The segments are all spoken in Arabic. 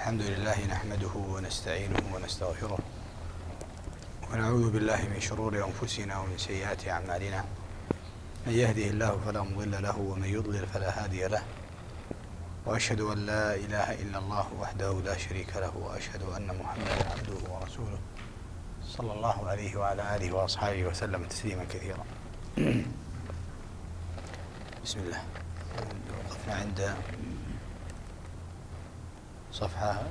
الحمد لله نحمده ونستعينه ونستغفره ونعوذ بالله من شرور أنفسنا ومن سيئات أعمالنا. من يهده الله فلا مضل له ومن يضلل فلا هادي له، وأشهد أن لا إله إلا الله وحده لا شريك له، وأشهد أن محمدا عبده ورسوله صلى الله عليه وعلى آله وأصحابه وسلم تسليما كثيرا. بسم الله. وقفنا عند صفحة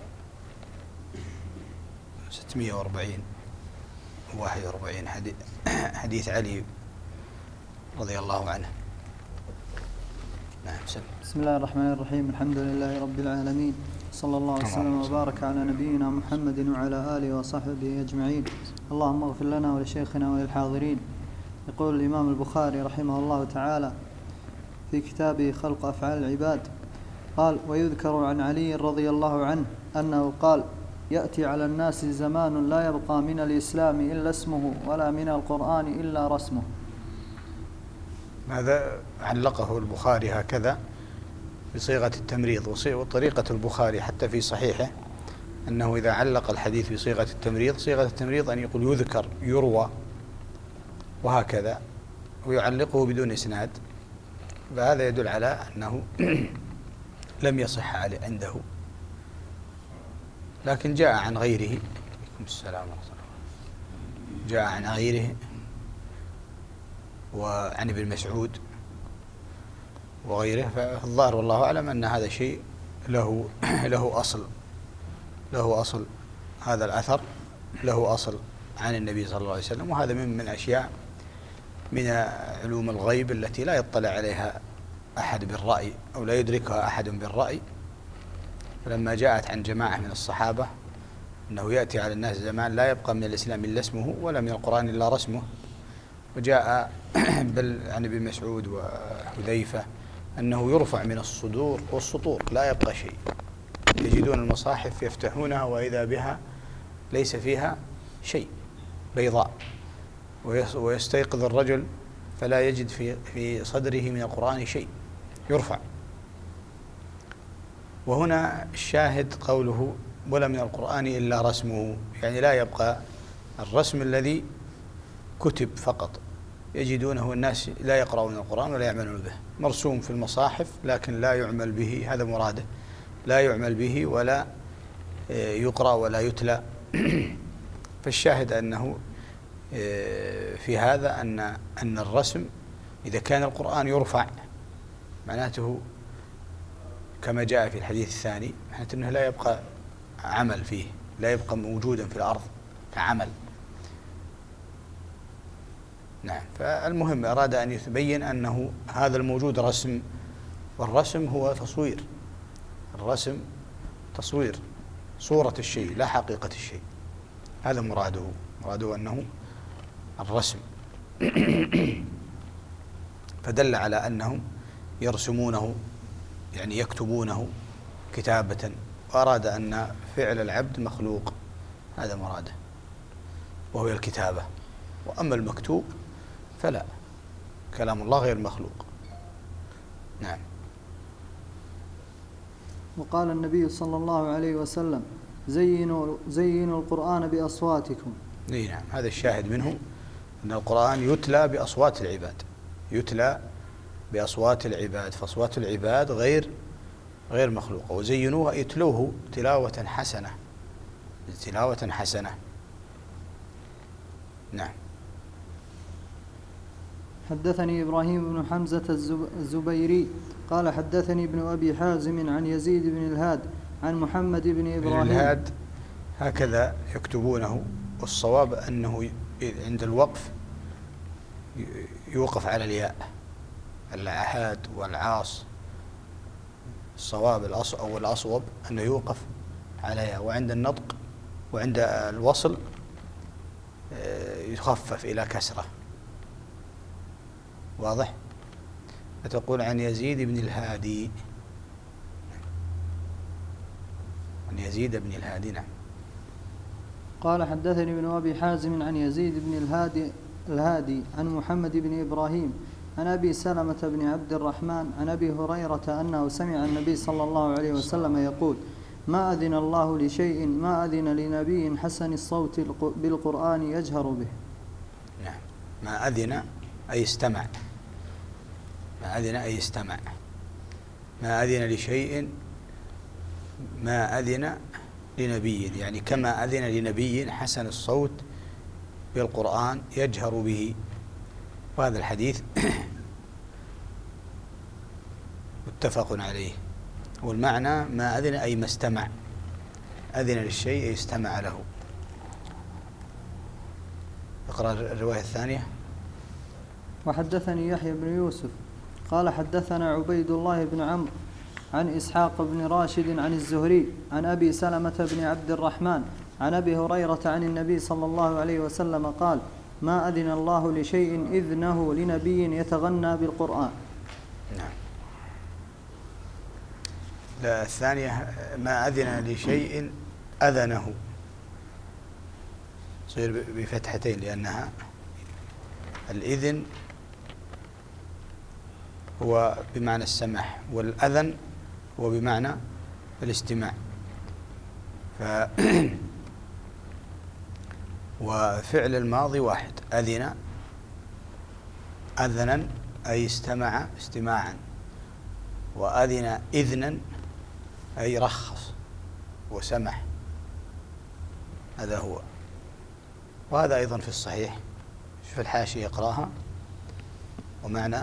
640 و41 حديث علي رضي الله عنه. نعم. بسم الله الرحمن الرحيم. الحمد لله رب العالمين، صلى الله وسلم وبارك على نبينا محمد وعلى آله وصحبه أجمعين. اللهم اغفر لنا ولشيخنا وللحاضرين. يقول الإمام البخاري رحمه الله تعالى في كتابه خلق أفعال العباد، قال: ويذكر عن علي رضي الله عنه أنه قال: يأتي على الناس زمان لا يبقى من الإسلام إلا اسمه ولا من القرآن إلا رسمه. هذا علقه البخاري هكذا بصيغة التمريض. وطريقة البخاري حتى في صحيحه أنه إذا علق الحديث بصيغة التمريض، صيغة التمريض أن يقول يذكر، يروى، وهكذا، ويعلقه بدون إسناد. فهذا يدل على أنه لم يصح عنده، لكن جاء عن غيره. عليكم السلام ورحمة الله. جاء عن غيره وعن ابن مسعود وغيره. فالظاهر والله أعلم أن هذا شيء له أصل. هذا الأثر له أصل عن النبي صلى الله عليه وسلم، وهذا من أشياء من علوم الغيب التي لا يطلع عليها أحد بالرأي أو لا يدركها أحد بالرأي. فلما جاءت عن جماعة من الصحابة أنه يأتي على الناس زمان لا يبقى من الإسلام إلا اسمه ولا من القرآن إلا رسمه، وجاء عن ابن مسعود وحذيفة أنه يرفع من الصدور والسطور لا يبقى شيء. يجدون المصاحف يفتحونها وإذا بها ليس فيها شيء، بيضاء، ويستيقظ الرجل فلا يجد في صدره من القرآن شيء، يرفع. وهنا الشاهد قوله ولا من القرآن إلا رسمه، يعني لا يبقى الرسم الذي كتب فقط، يجدونه الناس لا يقرؤون القرآن ولا يعملون به، مرسوم في المصاحف لكن لا يعمل به، هذا مراده، لا يعمل به ولا يقرأ ولا يتلى. فالشاهد أنه في هذا أن الرسم إذا كان القرآن يرفع معناته كما جاء في الحديث الثاني، معناته أنه لا يبقى عمل فيه، لا يبقى موجودا في الأرض كعمل. نعم. فالمهم أراد أن يتبين أنه هذا الموجود رسم، والرسم هو تصوير. الرسم تصوير صورة الشيء لا حقيقة الشيء، هذا مراده أنه الرسم. فدل على أنهم يرسمونه، يعني يكتبونه كتابة، وأراد أن فعل العبد مخلوق، هذا مراده، وهو الكتابة. وأما المكتوب فلا، كلام الله غير مخلوق. نعم. وقال النبي صلى الله عليه وسلم: زينوا القرآن بأصواتكم. نعم. هذا الشاهد منه أن القرآن يتلى بأصوات العباد، يتلى بأصوات العباد، فأصوات العباد غير مخلوقة. وزينوها، يتلوه تلاوة حسنة. نعم. حدثني إبراهيم بن حمزة الزبيري قال حدثني ابن أبي حازم عن يزيد بن الهاد عن محمد بن إبراهيم. الهاد هكذا يكتبونه، والصواب أنه عند الوقف يوقف على الياء، العهاد والعاص. الصواب أو الأصوب أنه يوقف عليها، وعند النطق وعند الوصل يخفف إلى كسرة. واضح؟ فتقول عن يزيد بن الهادي، عن يزيد بن الهادي. نعم. قال حدثني ابن أبي حازم عن يزيد بن الهادي عن محمد بن إبراهيم عن أبي سلمة بن عبد الرحمن عن أبي هريرة أنه سمع النبي صلى الله عليه وسلم يقول: ما أذن الله لشيء ما أذن لنبي حسن الصوت بالقرآن يجهر به. نعم. ما أذن أي استمع، ما أذن أي استمع، ما أذن لشيء ما أذن لنبي، يعني كما أذن لنبي حسن الصوت بالقرآن يجهر به. وهذا الحديث متفق عليه، والمعنى ما أذن أي ما استمع، أذن للشيء أي استمع له. اقرأ الرواية الثانية. وحدثني يحيى بن يوسف قال حدثنا عبيد الله بن عمرو عن إسحاق بن راشد عن الزهري عن أبي سلمة بن عبد الرحمن عن أبي هريرة عن النبي صلى الله عليه وسلم قال: ما أذن الله لشيء إذنه لنبي يتغنى بالقرآن. نعم. لا، الثانية ما أذن لشيء أذنه، تصير بفتحتين لأنها الإذن هو بمعنى السماح، والأذن هو بمعنى الاستماع. وفعل الماضي واحد، أذن أذنا أي استمع استماعا، وأذن إذنا أي رخص وسمح، هذا هو. وهذا أيضا في الصحيح، شوف الحاشية اقراها. ومعنى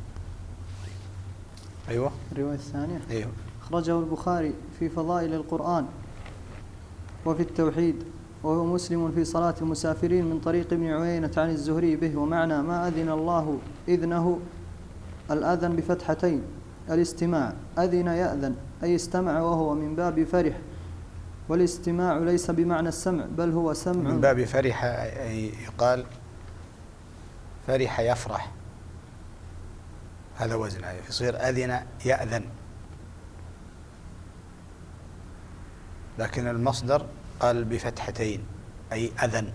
أيوة الرواية الثانية أيوة. أخرجه البخاري في فضائل القرآن وفي التوحيد، وهو مسلم في صلاة المسافرين من طريق ابن عيينة عن الزهري به. ومعنى ما أذن الله إذنه الأذن بفتحتين الاستماع، أذن يأذن أي استمع، وهو من باب فرح، والاستماع ليس بمعنى السمع بل هو سمع. من باب فرح أي يقال فرح يفرح، هذا وزن، يصير أذن يأذن، لكن المصدر قال بفتحتين أي أذن،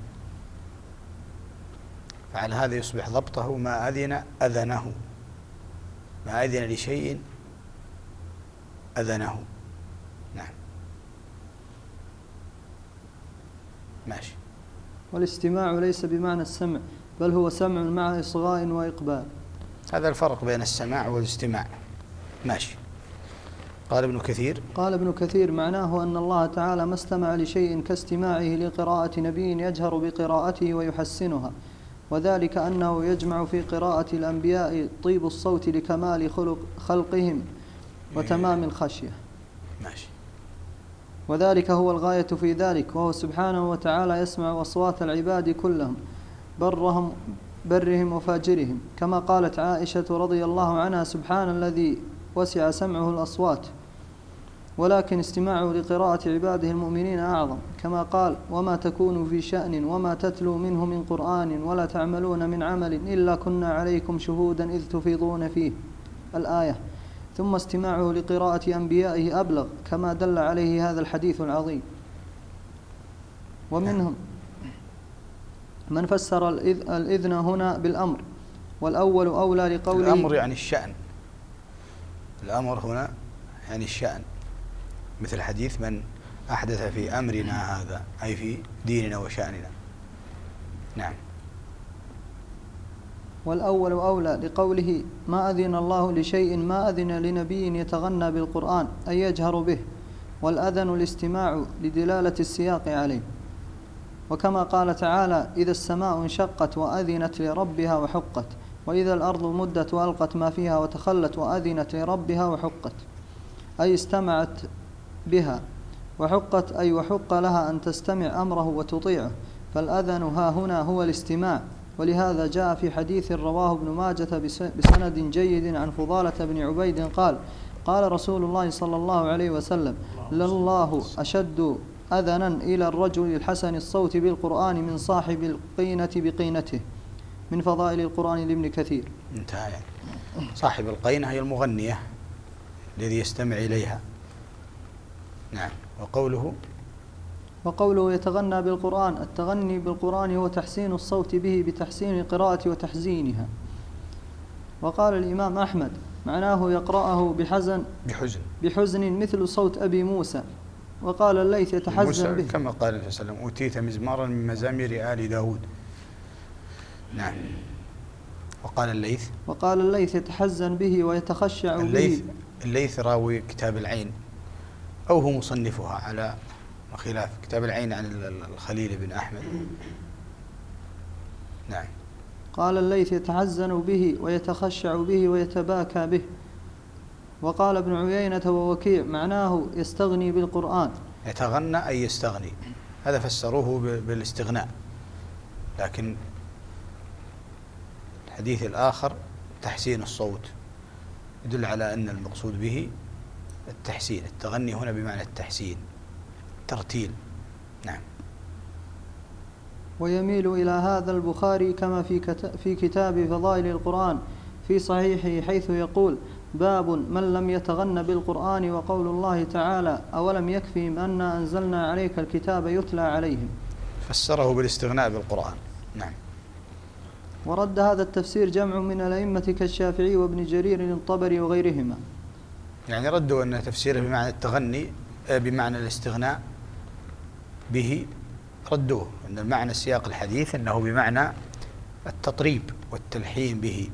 فعلى هذا يصبح ضبطه ما أذن أذنه، ما أذن لشيء أذنه. نعم ماشي. والاستماع ليس بمعنى السمع بل هو سمع مع إصغاء وإقبال. هذا الفرق بين السماع والاستماع. ماشي. قال ابن كثير معناه أن الله تعالى ما استمع لشيء كاستماعه لقراءة نبي يجهر بقراءته ويحسنها، وذلك أنه يجمع في قراءة الأنبياء طيب الصوت لكمال خلقهم وتمام الخشية. ماشي. وذلك هو الغاية في ذلك، وهو سبحانه وتعالى يسمع أصوات العباد كلهم برهم وفاجرهم، كما قالت عائشة رضي الله عنها: سبحان الذي وسع سمعه الأصوات، ولكن استماعه لقراءة عباده المؤمنين أعظم، كما قال: وما تكون في شأن وما تتلو منه من قرآن ولا تعملون من عمل إلا كنا عليكم شهودا إذ تفيضون فيه، الآية. ثم استماعه لقراءة أنبيائه أبلغ، كما دل عليه هذا الحديث العظيم. ومنهم من فسر الإذن هنا بالأمر، والأول أولى لقوله الأمر يعني الشأن، الأمر هنا يعني الشأن، مثل حديث من أحدث في أمرنا هذا، أي في ديننا وشأننا. نعم. والأول أولى لقوله ما أذن الله لشيء ما أذن لنبي يتغنى بالقرآن أي يجهر به، والأذن الاستماع لدلالة السياق عليه. وكما قال تعالى: إذا السماء انشقت وأذنت لربها وحقت، وإذا الأرض مدت وألقت ما فيها وتخلت وأذنت لربها وحقت، أي استمعت بها، وحقت أي وحق لها أن تستمع أمره وتطيعه، فالأذن ها هنا هو الاستماع. ولهذا جاء في حديث رواه ابن ماجة بسند جيد عن فضالة بن عبيد قال: قال رسول الله صلى الله عليه وسلم: لله أشد أذنا إلى الرجل الحسن الصوت بالقرآن من صاحب القينة بقينته. من فضائل القرآن لابن كثير. انتهى. صاحب القينة هي المغنية الذي يستمع إليها. نعم. وقوله يتغنى بالقرآن، التغني بالقرآن هو تحسين الصوت به بتحسين القراءة وتحزينها. وقال الإمام أحمد معناه يقرأه بحزن مثل صوت أبي موسى، وقال الليث يتحزن به. كما قال النبي صلى الله عليه وسلم: أوتيت مزمارا من مزامير آل داود. نعم. وقال الليث يتحزن به ويتخشع به. الليث راوي كتاب العين، أو هو مصنفها على خلاف. كتاب العين عن الخليل بن أحمد. نعم. قال الليث يتحزن به ويتخشع به ويتباكى به. وقال ابن عيينة ووكيع معناه يستغني بالقرآن. يتغنى أي يستغني، هذا فسروه بالاستغناء، لكن الحديث الآخر تحسين الصوت يدل على أن المقصود به التحسين. التغني هنا بمعنى التحسين، ترتيل. نعم. ويميل إلى هذا البخاري كما في كتاب فضائل القرآن في صحيحه، حيث يقول: باب من لم يتغن بالقرآن، وقول الله تعالى: أولم يكفهم أنا أنزلنا عليك الكتاب يتلى عليهم. فسره بالاستغناء بالقرآن. نعم. ورد هذا التفسير جمع من الأئمة كالشافعي وابن جرير الطبري وغيرهما. يعني ردوا أن تفسيره بمعنى التغني بمعنى الاستغناء به، ردوه أن المعنى سياق الحديث أنه بمعنى التطريب والتلحين به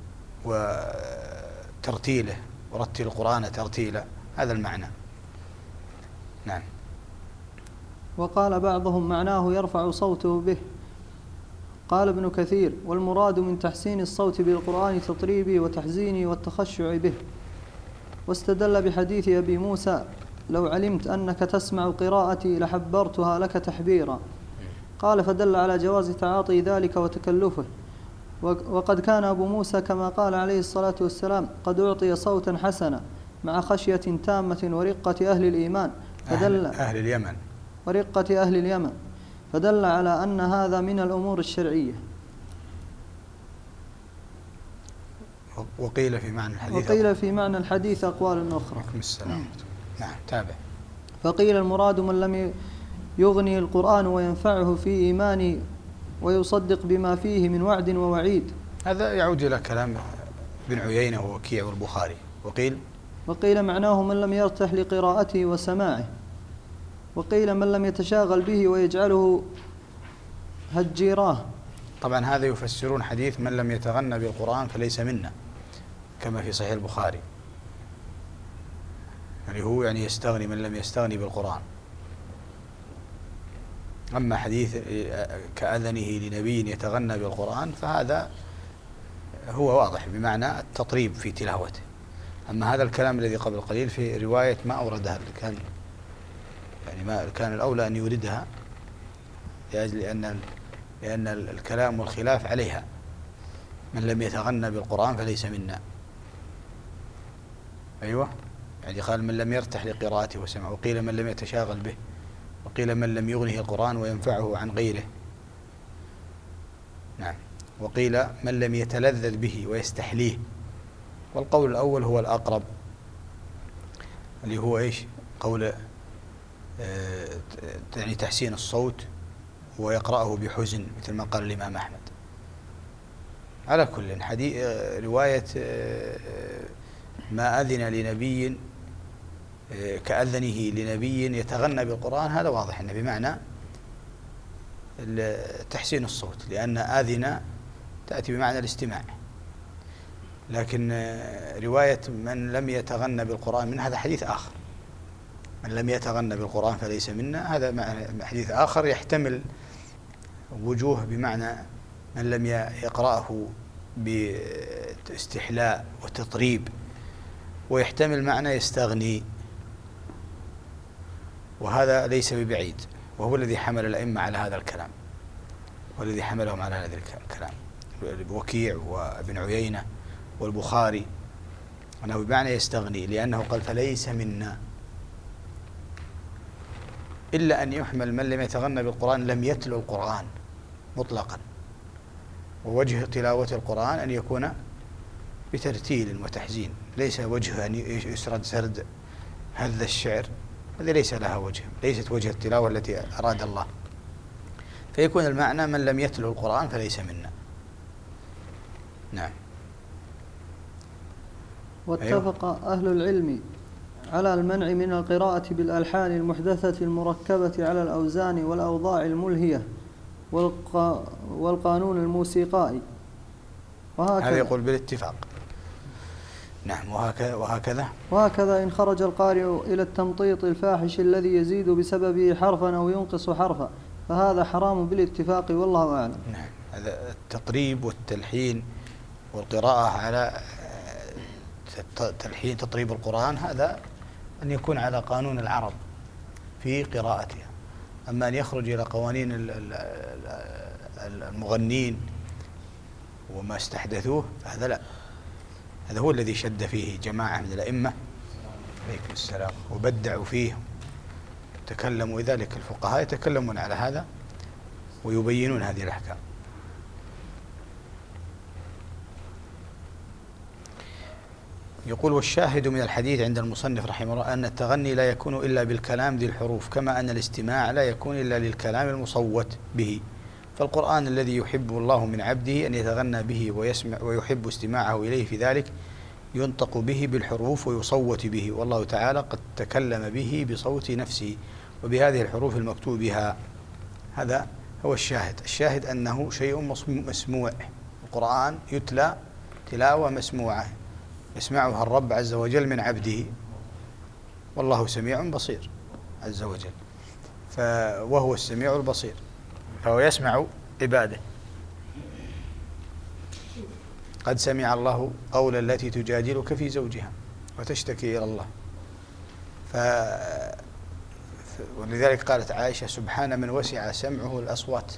وترتيله، ورتل القرآن ترتيلا، هذا المعنى. نعم. وقال بعضهم معناه يرفع صوته به. قال ابن كثير: والمراد من تحسين الصوت بالقرآن تطريبه وتحزينه والتخشع به. واستدل بحديث أبي موسى: لو علمت أنك تسمع قراءتي لحبرتها لك تحبيرا. قال: فدل على جواز تعاطي ذلك وتكلفه. وقد كان أبو موسى كما قال عليه الصلاة والسلام قد أعطي صوتا حسنا مع خشية تامة ورقة أهل الإيمان، ورقة أهل اليمن، فدل على أن هذا من الأمور الشرعية. وقيل في معنى الحديث أقوال أخرى. نعم. تابع. فقيل المراد من لم يغني القرآن وينفعه في إيمانه ويصدق بما فيه من وعد ووعيد. هذا يعود إلى كلام ابن عيينة ووكيع والبخاري. وقيل معناه من لم يرتح لقراءته وسماعه. وقيل من لم يتشاغل به ويجعله هجيراه. طبعا هذا يفسرون حديث من لم يتغنى بالقرآن فليس منا، كما في صحيح البخاري، يعني هو يستغني من لم يستغني بالقرآن. أما حديث كأذنه لنبي يتغنى بالقرآن فهذا هو واضح بمعنى التطريب في تلاوته. أما هذا الكلام الذي قبل قليل في رواية ما أوردها، كان الأولى أن يوردها لأن الكلام والخلاف عليها. من لم يتغنى بالقرآن فليس منا. أيوة، يعني قال من لم يرتح لقراءته وسمعه، وقيل من لم يتشاغل به، وقيل من لم يغنه القرآن وينفعه عن غيره. نعم. وقيل من لم يتلذذ به ويستحليه. والقول الأول هو الأقرب، اللي هو إيش؟ قول يعني تحسين الصوت ويقرأه بحزن، مثل ما قال الإمام أحمد. على كل حديث رواية ما أذن لنبي كأذنه لنبي يتغنى بالقرآن، هذا واضح أنه بمعنى تحسين الصوت، لأن آذن تأتي بمعنى الاستماع. لكن رواية من لم يتغنى بالقرآن من هذا حديث آخر، من لم يتغنى بالقرآن فليس منا، هذا حديث آخر يحتمل وجوه بمعنى من لم يقرأه باستحلاء وتطريب، ويحتمل معنى يستغني، وهذا ليس ببعيد، وهو الذي حمل الأئمة على هذا الكلام، والذي حملهم على هذا الكلام وكيع وابن عيينة والبخاري، أنه بمعنى يستغني، لأنه قال فليس منا. إلا أن يحمل من لم يتغنى بالقرآن لم يتلو القرآن مطلقا، ووجه تلاوة القرآن أن يكون بترتيل وتحزين، ليس وجه أن يسرد سرد هذا الشعر، هذه ليس لها وجه، ليست وجه التلاوة التي أراد الله. فيكون المعنى من لم يتلو القرآن فليس منا. نعم. واتفق أهل العلم على المنع من القراءة بالألحان المحدثة المركبة على الأوزان والأوضاع الملهية والقانون الموسيقائي. هذا يقول بالاتفاق. نعم. وهكذا إن خرج القارئ إلى التمطيط الفاحش الذي يزيد بسببه حرفا أو ينقص حرفا فهذا حرام بالاتفاق والله أعلم. نعم. هذا التطريب والتلحين والقراءة على تلحين تطريب القرآن، هذا أن يكون على قانون العرب في قراءتها. أما أن يخرج إلى قوانين المغنين وما استحدثوه فهذا لا. هذا هو الذي شد فيه جماعة من الأئمة عليكم السلام وبدعوا فيه، تكلموا. لذلك الفقهاء يتكلمون على هذا ويبينون هذه الأحكام. يقول: والشاهد من الحديث عند المصنف رحمه الله أن التغني لا يكون إلا بالكلام ذي الحروف، كما أن الاستماع لا يكون إلا للكلام المصوت به. فالقرآن الذي يحب الله من عبده أن يتغنى به ويسمع ويحب استماعه إليه، في ذلك ينطق به بالحروف ويصوت به، والله تعالى قد تكلم به بصوت نفسه وبهذه الحروف المكتوب بها. هذا هو الشاهد. الشاهد أنه شيء مسموع. القرآن يتلى تلاوة مسموعة يسمعها الرب عز وجل من عبده، والله سميع بصير عز وجل، وهو السميع البصير، فهو يسمع عباده. قد سمع الله قول التي تجادلك في زوجها وتشتكي إلى الله. ولذلك قالت عائشة: سبحان من وسع سمعه الأصوات.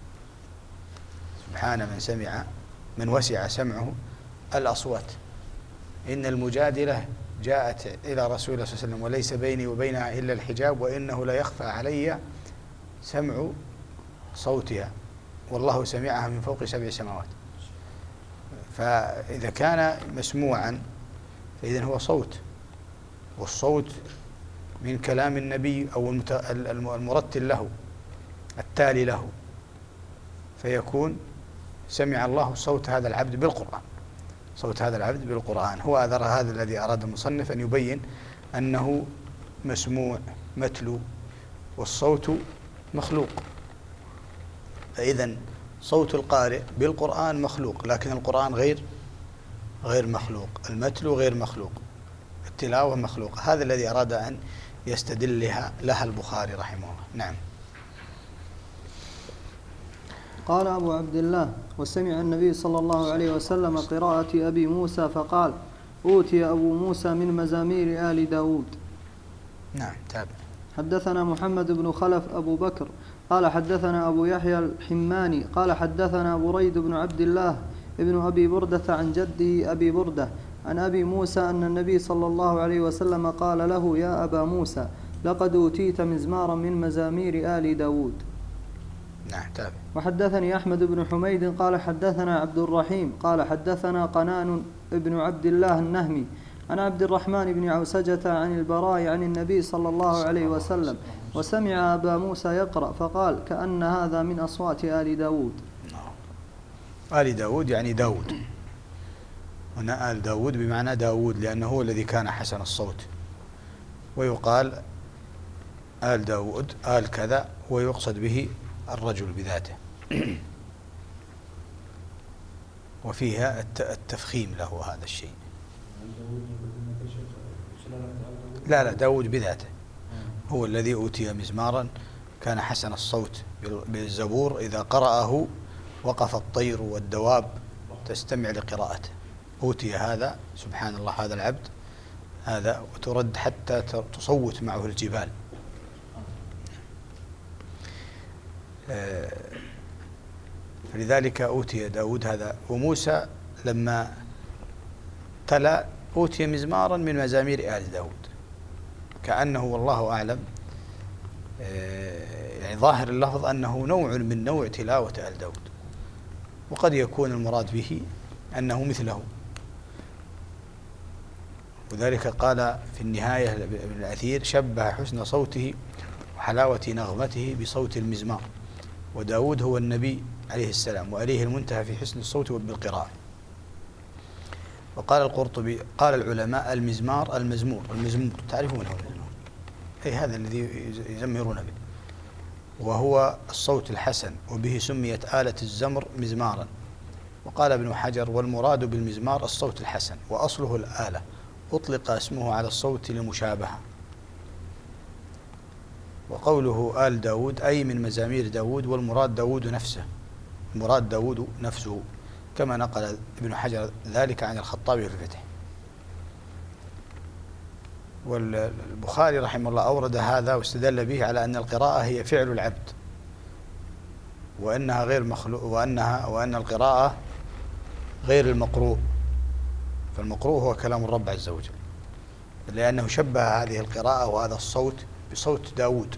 سبحان من وسع سمعه الأصوات. إن المجادلة جاءت إلى رسول الله صلى الله عليه وسلم وليس بيني وبينها إلا الحجاب، وإنه لا يخفى علي سمع صوتها، والله سمعها من فوق 7 سماوات. فإذا كان مسموعا فإذن هو صوت، والصوت من كلام النبي أو المرتل له التالي له، فيكون سمع الله صوت هذا العبد بالقرآن. صوت هذا العبد بالقرآن هو هذا الذي أراد المصنف أن يبين أنه مسموع متلو، والصوت مخلوق. فإذن صوت القارئ بالقرآن مخلوق، لكن القرآن غير مخلوق، المتلو غير مخلوق، التلاوة مخلوق. هذا الذي أراد أن يستدل لها البخاري رحمه الله. نعم. قال أبو عبد الله: وسمع النبي صلى الله عليه وسلم قراءة أبي موسى فقال: أوتي أبو موسى من مزامير آل داود. نعم. تابع. حدثنا محمد بن خلف أبو بكر قال حدثنا أبو يحيى الحماني قال حدثنا بريد بن عبد الله ابن أبي بردة عن جده أبي بردة عن أبي موسى أن النبي صلى الله عليه وسلم قال له: يا أبا موسى لقد أوتيت مزمارا من مزامير آل داود. نعم. تابع. وحدثني أحمد بن حميد قال حدثنا عبد الرحيم قال حدثنا قنان ابن عبد الله النهمي عن عبد الرحمن بن عوسجة عن البراء عن النبي صلى الله عليه وسلم وسمع أبا موسى يقرأ فقال: كأن هذا من أصوات آل داود. آل داود يعني داود، هنا آل داود بمعنى داود، لأنه هو الذي كان حسن الصوت، ويقال آل داود آل كذا، ويقصد به الرجل بذاته. وفيها التفخيم له هذا الشيء. لا داود بذاته هو الذي أوتي مزمارا كان حسن الصوت بالزبور، إذا قرأه وقف الطير والدواب تستمع لقراءته. أوتي هذا سبحان الله هذا العبد هذا، وترد حتى تصوت معه الجبال. فلذلك أوتي داود هذا. وموسى لما تلا أوتي مزمارا من مزامير آل داود، كأنه والله أعلم يعني ظاهر اللفظ أنه نوع من نوع تلاوة آل داود، وقد يكون المراد به أنه مثله. وذلك قال في النهاية ابن الأثير: شبه حسن صوته وحلاوة نغمته بصوت المزمار، وداود هو النبي عليه السلام، وإليه المنتهى في حسن الصوت بالقراءة. وقال القرطبي قال العلماء المزمار المزمور تعرفونه المزمور، أي هذا الذي يزمرون به، وهو الصوت الحسن، وبه سميت آلة الزمر مزمارا. وقال ابن حجر والمراد بالمزمار الصوت الحسن، وأصله الآلة، أطلق اسمه على الصوت لمشابهة. وقوله آل داود أي من مزامير داود، والمراد داود نفسه، المراد داود نفسه، كما نقل ابن حجر ذلك عن الخطابي في الفتح. والبخاري رحمه الله أورد هذا واستدل به على أن القراءة هي فعل العبد، وأنها غير مخلوق، وأن القراءة غير المقروء، فالمقروء هو كلام الرب عز وجل، لأنه شبه هذه القراءة وهذا الصوت بصوت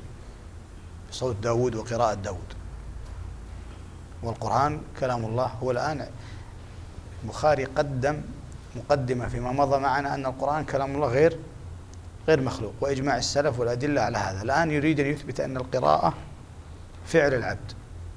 داود وقراءة داود، والقرآن كلام الله. هو الآن البخاري قدم مقدمة فيما مضى معنا أن القرآن كلام الله غير مخلوق، وإجماع السلف والأدلة على هذا. الآن يريد أن يثبت أن القراءة فعل العبد،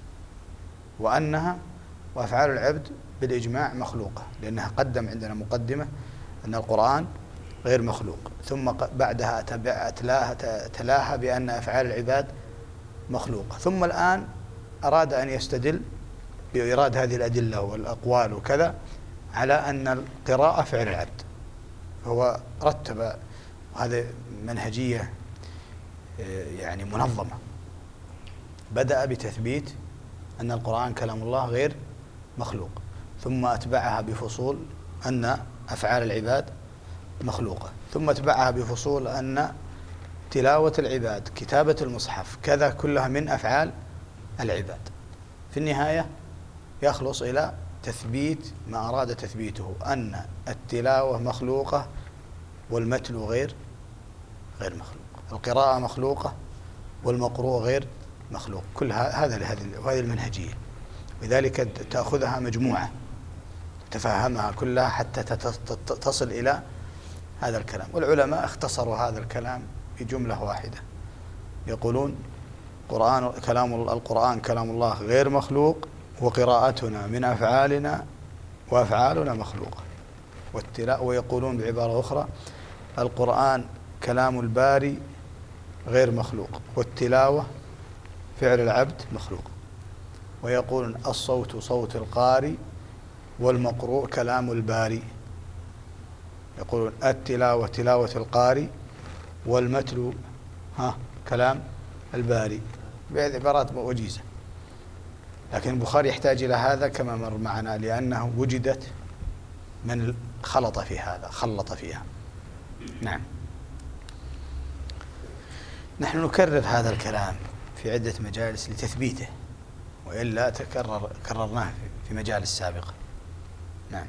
وأفعال العبد بالإجماع مخلوقة، لأنها قدم عندنا مقدمة أن القرآن غير مخلوق، ثم بعدها تلاها بأن أفعال العباد مخلوقة، ثم الآن أراد أن يستدل بإيراد هذه الأدلة والأقوال وكذا على أن القراءة فعل العبد. هو رتب، هذه منهجية يعني منظمة، بدأ بتثبيت أن القرآن كلام الله غير مخلوق، ثم أتبعها بفصول أن أفعال العباد مخلوقة، ثم أتبعها بفصول أن تلاوة العباد، كتابة المصحف، كذا كلها من أفعال العباد. في النهاية يخلص إلى تثبيت ما أراد تثبيته، أن التلاوة مخلوقة والمتلو غير مخلوق، القراءة مخلوقة والمقروء غير مخلوق. كل هذه المنهجية، لذلك تأخذها مجموعة تفهمها كلها حتى تصل إلى هذا الكلام. والعلماء اختصروا هذا الكلام بجملة واحدة، يقولون القرآن كلام الله غير مخلوق، وقراءتنا من أفعالنا وأفعالنا مخلوقة. ويقولون بعبارة أخرى القرآن كلام الباري غير مخلوق، والتلاوة فعل العبد مخلوق. ويقولون الصوت صوت القاري، والمقروء كلام الباري. يقولون التلاوة تلاوة القاري، والمتلو كلام الباري، بعبارات وجيزة. لكن البخاري يحتاج إلى هذا كما مر معنا، لأنه وجدت من خلط فيها. نعم. نحن نكرر هذا الكلام في عدة مجالس لتثبيته، وإلا كررناه في مجالس سابقة. نعم.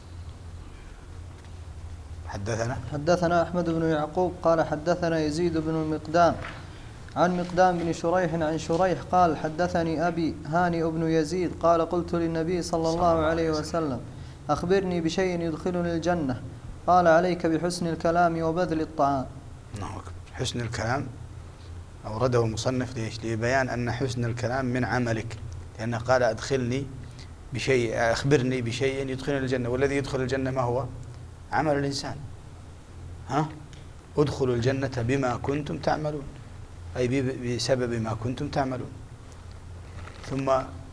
حدثنا أحمد بن يعقوب قال حدثنا يزيد بن المقدام عن مقدام بن شريح عن شريح قال حدثني أبي هانئ بن يزيد قال قلت للنبي صلى الله عليه وسلم أخبرني بشيء يدخلني الجنة، قال عليك بحسن الكلام وبذل الطعام. حسن الكلام أورده المصنف لبيان أن حسن الكلام من عملك، لأنه قال أخبرني بشيء يدخلني الجنة، والذي يدخل الجنة ما هو؟ عمل الإنسان. ادخلوا الجنة بما كنتم تعملون، أي بسبب ما كنتم تعملون. ثم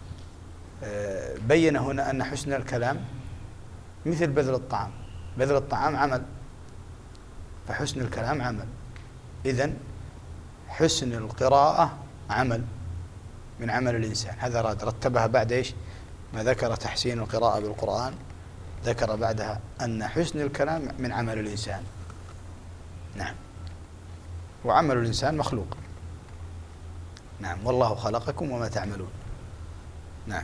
بين هنا أن حسن الكلام مثل بذل الطعام، بذل الطعام عمل، فحسن الكلام عمل. إذن حسن القراءة عمل من عمل الإنسان. هذا رتبها بعد إيش؟ ما ذكر تحسين القراءة بالقرآن، ذكر بعدها أن حسن الكلام من عمل الإنسان. نعم. وعمل الإنسان مخلوق. نعم. والله خلقكم وما تعملون. نعم.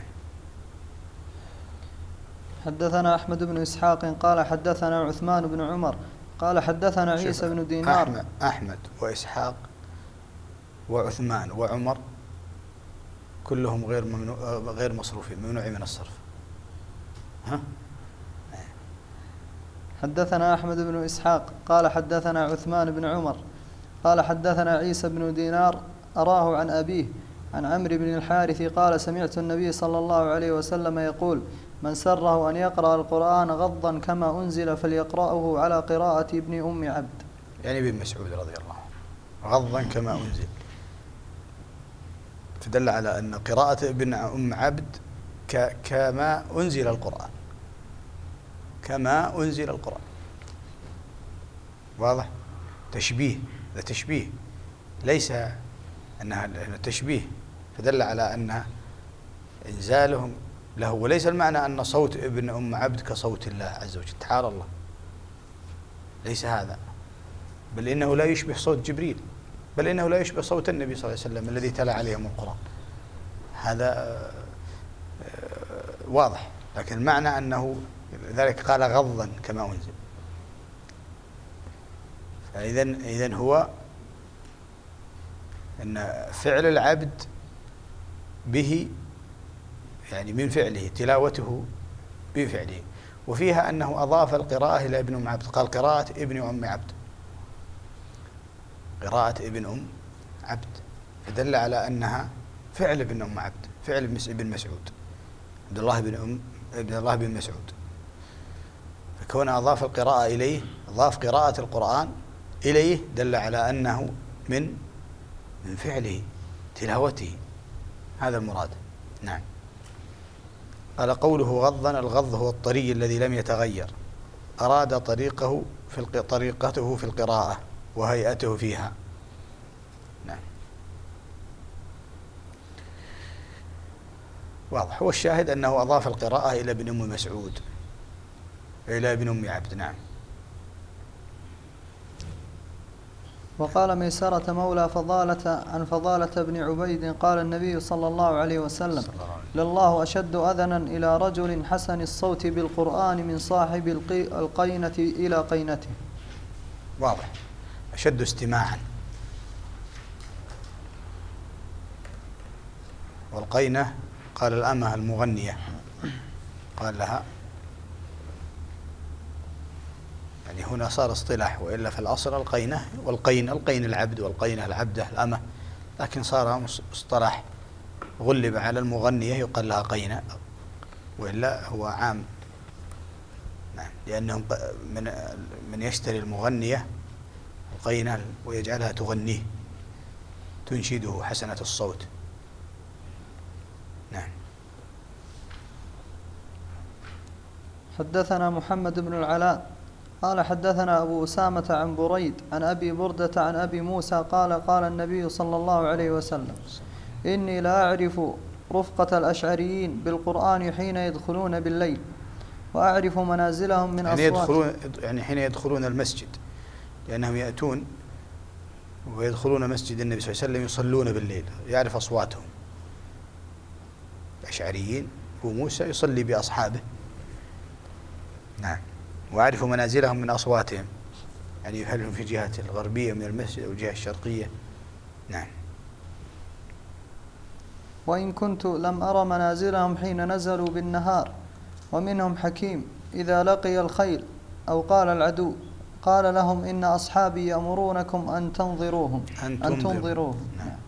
حدثنا أحمد بن إسحاق قال حدثنا عثمان بن عمر قال حدثنا عيسى بن دينار. أحمد وإسحاق وعثمان وعمر كلهم غير مصروفين، ممنوع من الصرف. حدثنا أحمد بن إسحاق قال حدثنا عثمان بن عمر قال حدثنا عيسى بن دينار أراه عن أبيه عن عمرو بن الحارث قال سمعت النبي صلى الله عليه وسلم يقول من سره أن يقرأ القرآن غضا كما أنزل فليقرأه على قراءة ابن أم عبد. يعني ابن مسعود رضي الله عنه غضا كما أنزل، فدل على أن قراءة ابن أم عبد كما أنزل القرآن، كما أنزل القرآن. واضح؟ تشبيه، هذا تشبيه ليس أنها تشبيه، فدل على أن إنزالهم له، وليس المعنى أن صوت ابن أم عبد كصوت الله عز وجل، تعالى الله، ليس هذا، بل إنه لا يشبه صوت جبريل، بل إنه لا يشبه صوت النبي صلى الله عليه وسلم الذي تلا عليهم القرآن. هذا واضح، لكن المعنى أنه ذلك قال غضا كما أنزل. فإذن هو أن فعل العبد به، يعني من فعله، تلاوته بفعله. وفيها أنه أضاف القراءة إلى ابن أم عبد، قال قراءة ابن أم عبد، قراءة ابن أم عبد، فدل على أنها فعل ابن أم عبد، فعل ابن مسعود، عبد الله بن مسعود. فكون أضاف القراءة إليه، أضاف قراءة القرآن إليه، دل على أنه من فعله، تلاوته، هذا المراد. نعم. قال قوله غضا، الغض هو الطري الذي لم يتغير، أراد طريقته في القراءة وهيئته فيها. نعم. واضح. هو الشاهد أنه أضاف القراءة إلى ابن أم مسعود، إلى ابن أم عبد. نعم. وقال ميسرة مولى فضالة عن فضالة بن عبيد قال النبي صلى الله عليه وسلم: لله أشد أذنا إلى رجل حسن الصوت بالقرآن من صاحب القينة إلى قينته. واضح. أشد استماعا. والقينة قال الأمة المغنية، قال لها، يعني هنا صار اصطلاح، وإلا في الأصل القينة القين العبد، والقينة العبدة الأمة، لكن صار مصطلح غلب على المغنية يقال لها قينة، وإلا هو عام. نعم. لأنهم من يشتري المغنية القينة ويجعلها تغنيه، تنشده حسنة الصوت. نعم. حدثنا محمد بن العلاء قال حدثنا أبو أسامة عن بريد عن أبي بردة عن أبي موسى قال قال النبي صلى الله عليه وسلم: إني لا أعرف رفقة الأشعريين بالقرآن حين يدخلون بالليل، وأعرف منازلهم من أصوات. يعني حين يدخلون المسجد، لأنهم يأتون ويدخلون مسجد النبي صلى الله عليه وسلم يصلون بالليل، يعرف أصواتهم. الأشعريين، أبو موسى يصلي بأصحابه. نعم. وأعرف منازلهم من أصواتهم، يعني هل هم في جهة الغربية من المسجد أو الجهة الشرقية. نعم. وإن كنت لم أرى منازلهم حين نزلوا بالنهار. ومنهم حكيم إذا لقي الخيل أو قال العدو قال لهم: إن أصحابي يأمرونكم أن تنظروهم. نعم.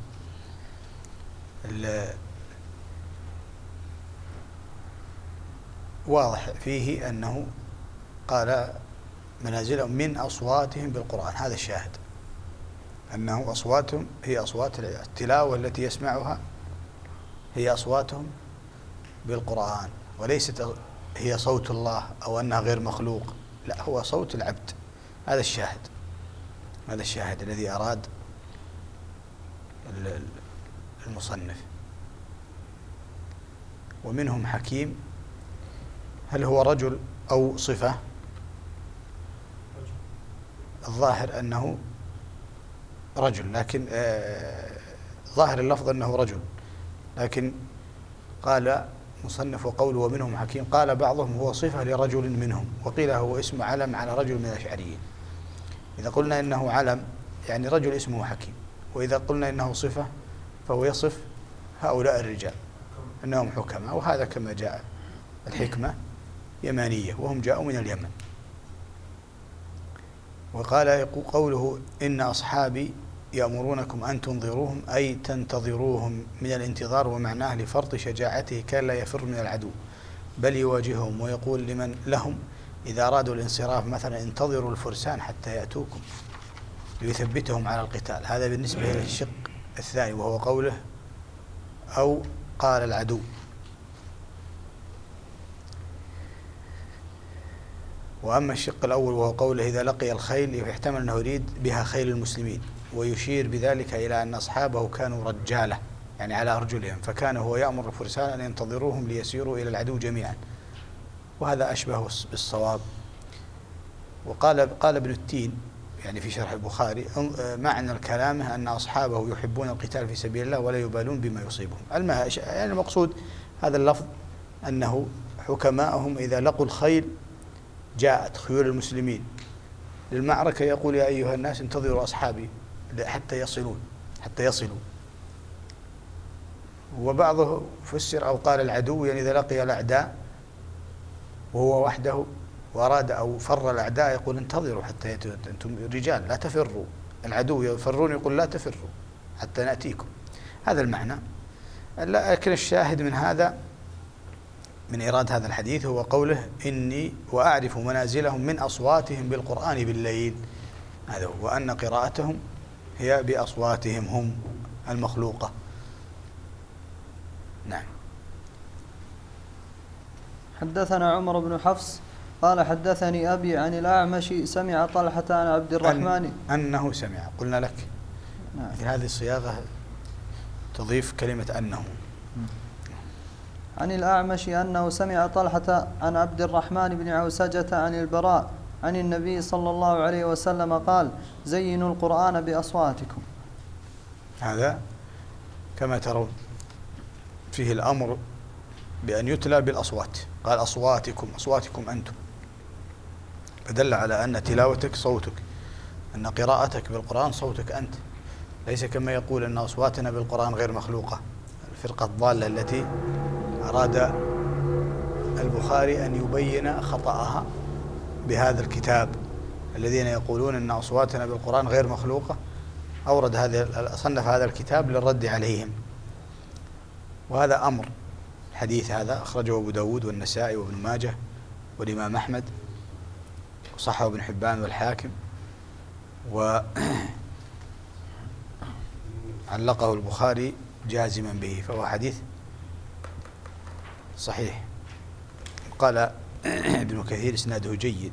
واضح فيه أنه قال منازلهم من أصواتهم بالقرآن، هذا الشاهد، أنه أصواتهم هي أصوات التلاوة التي يسمعها، هي أصواتهم بالقرآن، وليست هي صوت الله أو أنها غير مخلوق، لا، هو صوت العبد. هذا الشاهد، هذا الشاهد الذي أراد المصنف. ومنهم حكيم، هل هو رجل أو صفة؟ الظاهر أنه رجل، لكن ظاهر اللفظ أنه رجل، لكن قال مصنف وقوله ومنهم حكيم، قال بعضهم هو صفة لرجل منهم، وقيل هو اسم علم على رجل من الأشعريين. إذا قلنا إنه علم يعني رجل اسمه حكيم، وإذا قلنا إنه صفة فهو يصف هؤلاء الرجال أنهم حكماء، وهذا كما جاء الحكمة يمانية وهم جاءوا من اليمن. وقال قوله إن أصحابي يأمرونكم أن تنظروهم، أي تنتظروهم من الانتظار، ومعناه لفرط شجاعته كان لا يفر من العدو، بل يواجههم ويقول لمن لهم إذا أرادوا الانصراف مثلا انتظروا الفرسان حتى يأتوكم ليثبتهم على القتال. هذا بالنسبة للشق الثاني وهو قوله أو قال العدو. وأما الشق الأول وهو قوله إذا لقي الخيل يحتمل أنه يريد بها خيل المسلمين، ويشير بذلك إلى أن أصحابه كانوا رجالة يعني على أرجلهم، فكان هو يأمر الفرسان أن ينتظروهم ليسيروا إلى العدو جميعا، وهذا أشبه بالصواب. وقال ابن التين يعني في شرح البخاري معنى الكلام أن أصحابه يحبون القتال في سبيل الله ولا يبالون بما يصيبهم. يعني المقصود هذا اللفظ أنه حكماءهم إذا لقوا الخيل جاءت خيول المسلمين للمعركة يقول يا أيها الناس انتظروا أصحابي حتى يصلوا. وبعضه فسر أو قال العدو يعني إذا لقي الأعداء وهو وحده وأراد أو فر الأعداء يقول انتظروا حتى أنتم رجال لا تفروا، العدو يفرون يقول لا تفروا حتى نأتيكم. هذا المعنى. لكن الشاهد من هذا من إيراد هذا الحديث هو قوله إني وأعرف منازلهم من أصواتهم بالقرآن بالليل، هذا هو، وأن قراءتهم هي بأصواتهم هم المخلوقة. نعم. حدثنا عمر بن حفص قال حدثني أبي عن الأعمش سمع طلحة عن عبد الرحمن أنه سمع، قلنا لك نعم. في هذه الصياغة تضيف كلمة أنه. عن الأعمش أنه سمع طلحة عن عبد الرحمن بن عوسجة عن البراء عن النبي صلى الله عليه وسلم قال زينوا القرآن بأصواتكم. هذا كما ترون فيه الأمر بأن يتلى بالأصوات، قال أصواتكم أنتم، فدل على أن تلاوتك صوتك، أن قراءتك بالقرآن صوتك أنت، ليس كما يقول أن أصواتنا بالقرآن غير مخلوقة، الفرقة الضالة التي أراد البخاري أن يبين خطأها بهذا الكتاب، الذين يقولون أن أصواتنا بالقرآن غير مخلوقة، صنف هذا الكتاب للرد عليهم. وهذا أمر الحديث هذا أخرجه أبو داود والنسائي وابن ماجه والإمام أحمد وصححه ابن حبان والحاكم، وعلقه البخاري جازما به، فهو حديث صحيح. قال ابن كثير إسناده جيد،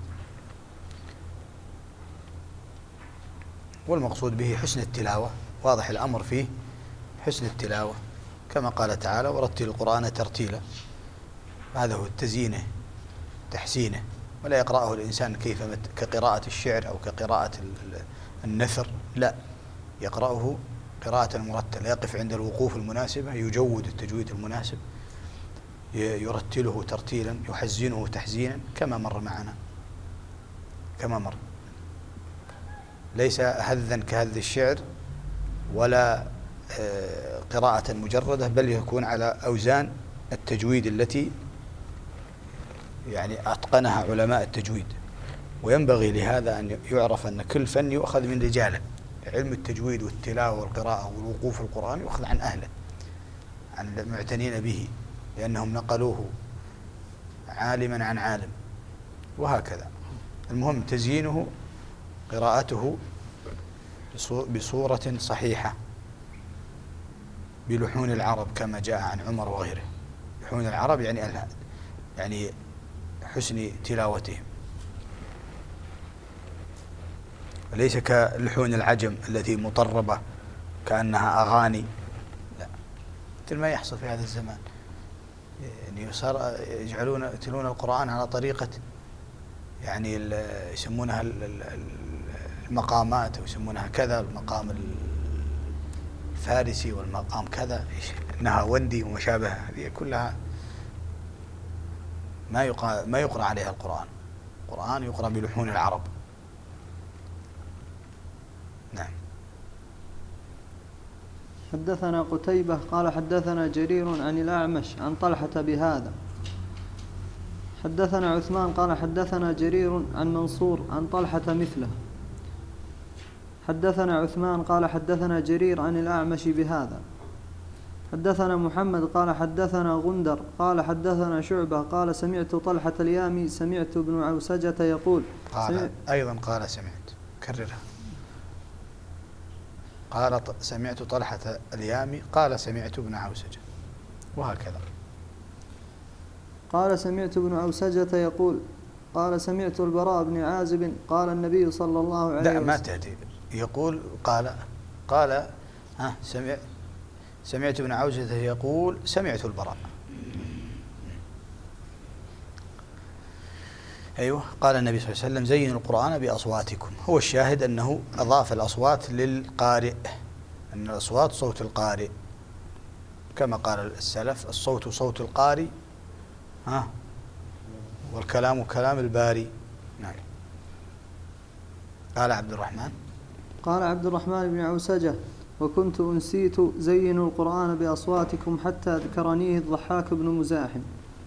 والمقصود به حسن التلاوة، واضح الأمر فيه حسن التلاوة، كما قال تعالى ورتل القرآن ترتيلا، هذا هو تزيينه تحسينه، ولا يقرأه الإنسان كقراءة الشعر أو كقراءة النثر، لا، يقرأه قراءة مرتلة، يقف عند الوقوف المناسبة، يجود التجويد المناسب، يرتله ترتيلا، يحزنه تحزينا، كما مر معنا، كما مر، ليس هذا كهذ الشعر ولا قراءة مجردة، بل يكون على أوزان التجويد التي يعني أتقنها علماء التجويد. وينبغي لهذا أن يعرف أن كل فن يؤخذ من رجاله، علم التجويد والتلاوة والقراءة والوقوف القرآن يؤخذ عن أهله، عن المعتنين به، لأنهم نقلوه عالما عن عالم، وهكذا. المهم تزيينه قراءته بصورة صحيحة بلحون العرب كما جاء عن عمر وغيره. لحون العرب يعني حسن تلاوتهم، وليس كلحون العجم التي مطربة كأنها أغاني، لا، مثل ما يحصل في هذا الزمان، يعني صار يتلون القرآن على طريقة يعني يسمونها المقامات، ويسمونها كذا، المقام الفارسي والمقام كذا، النهاوندي وما شابه، هذه كلها ما يقرأ عليها القرآن يقرأ بلحون العرب. نعم. حدثنا قتيبة قال حدثنا جرير عن الأعمش عن طلحة بهذا. حدثنا عثمان قال حدثنا جرير عن منصور عن طلحة مثله. حدثنا عثمان قال حدثنا جرير عن الأعمش بهذا. حدثنا محمد قال حدثنا غندر قال حدثنا شعبة قال سمعت طلحة اليامي سمعت ابن عوسجة يقول قال سمعت كررها. قال سمعت طلحة اليامي قال سمعت ابن عوسجة، وهكذا. قال سمعت ابن عوسجة يقول قال سمعت البراء بن عازب قال النبي صلى الله عليه وسلم. لا ما تأتي يقول قال سمعت ابن عوسجة يقول سمعت البراء. أيوه. قال النبي صلى الله عليه وسلم زينوا القرآن بأصواتكم. هو الشاهد أنه أضاف الأصوات للقارئ، أن الأصوات صوت القارئ كما قال السلف: الصوت صوت القارئ والكلام كلام الباري. نعم. قال عبد الرحمن بن عوسجة: وكنت أنسيت زينوا القرآن بأصواتكم حتى ذكرنيه الضحاك بن مزاحم.